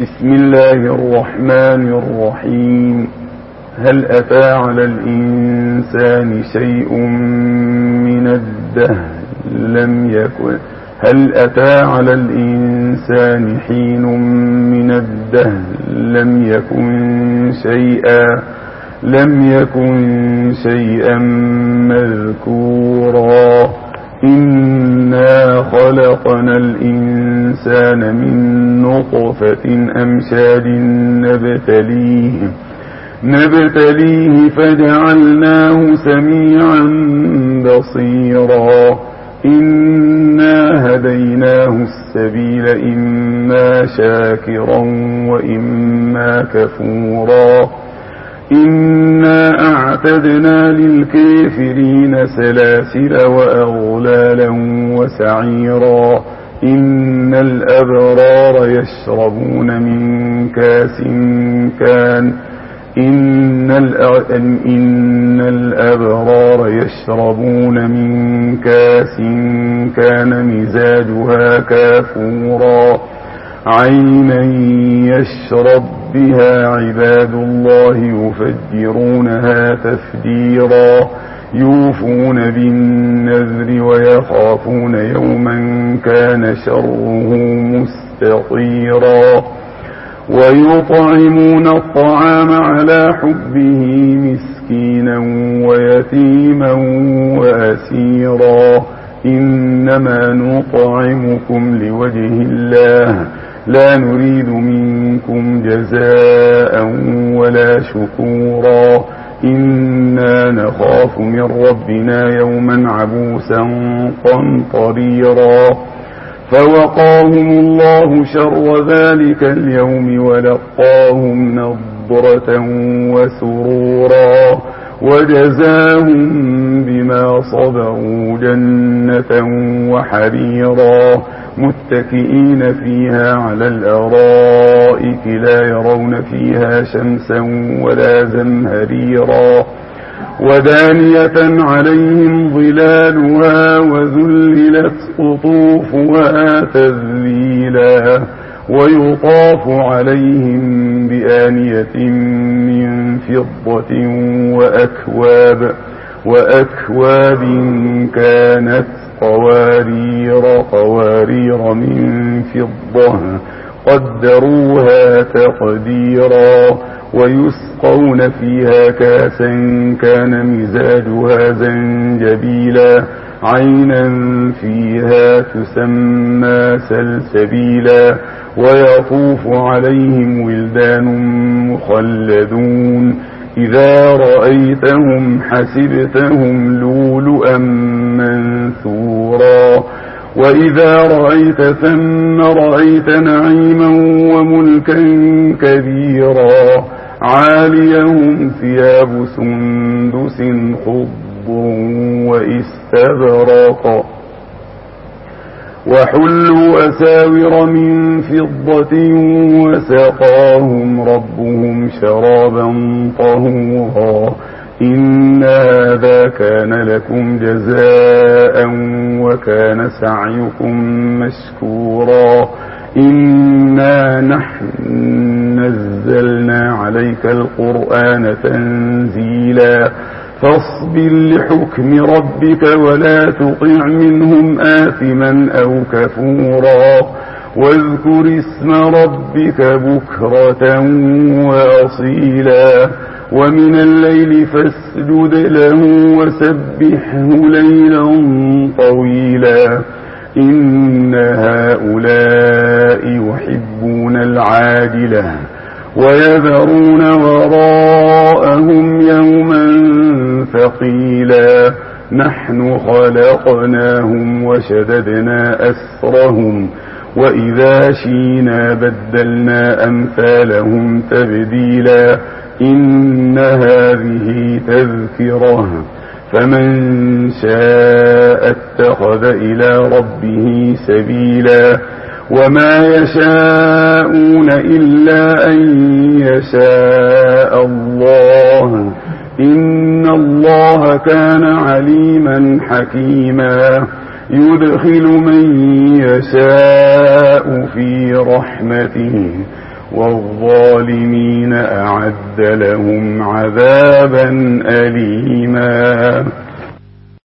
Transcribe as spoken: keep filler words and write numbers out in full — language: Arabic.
بسم الله الرحمن الرحيم. هل أتى على الإنسان شيء من الدهر لم يكن هل أتى على الإنسان حين من الدهر لم يكن شيئا لم يكن شيئا مذكورا. إنا خلقنا الإنسان من نطفة أمشاج نبتليه نبتليه فجعلناه سميعا بصيرا. إنا هديناه السبيل إما شاكرا وإما كفورا. إنا أعتدنا للكافرين سلاسل وأغلالا وسعيرا. إن الأبرار يشربون من كاس كان إن, إن الأبرار يشربون من كاس كان مزاجها كافورا. عينا يشرب بها عباد الله يفجرونها تفجيرا. يوفون بالنذر ويخافون يوما كان شره مستطيرا. ويطعمون الطعام على حبه مسكينا ويتيما وأسيرا. إنما نطعمكم لوجه الله لا نريد منكم جزاء ولا شكورا. إنا نخاف من ربنا يوما عبوسا قمطريرا. فوقاهم الله شر ذلك اليوم ولقاهم نضرة وسرورا. وجزاهم بما صبروا جنة وحريرا. متكئين فيها على الأرائك لا يرون فيها شمسا ولا زمهريرا. ودانية عليهم ظلالها وذللت قطوفها تذليلا. ويطاف عليهم بآنية من فضة وأكواب وأكواب كانت قوارير قوارير من فضة قدروها تقديرا. ويسقون فيها كاسا كان مزاجها زنجبيلا. عينا فيها تسمى سلسبيلا. ويطوف عليهم ولدان مخلدون. إذا رأيتهم حسبتهم لؤلؤا منثورا. وإذا رأيت ثم رأيت نعيما وملكا كبيرا. عاليهم ثياب سندس خضر واستبرق. وحلوا أساور من فضة وسقاهم ربهم شرابا طهورا. إن هذا كان لكم جزاء وكان سعيكم مشكورا. إنا نحن نزلنا عليك القرآن تنزيلا. فاصبر لحكم ربك ولا تطع منهم آثما أو كفورا. واذكر اسم ربك بكرة وأصيلا. ومن الليل فاسجد له وسبحه ليلا طويلا. إن هؤلاء يحبون العاجلة ويذرون وراءهم يوما ثقيلا. نحن خلقناهم وشددنا أسرهم وإذا شينا بدلنا أمثالهم تبديلا. إن هذه تذكرة فمن شاء اتخذ إلى ربه سبيلا. وما يشاءون إلا أن يشاء الله. إن الله كان عليما حكيما. يدخل من يشاء في رحمته والظالمين أعد لهم عذابا أليما.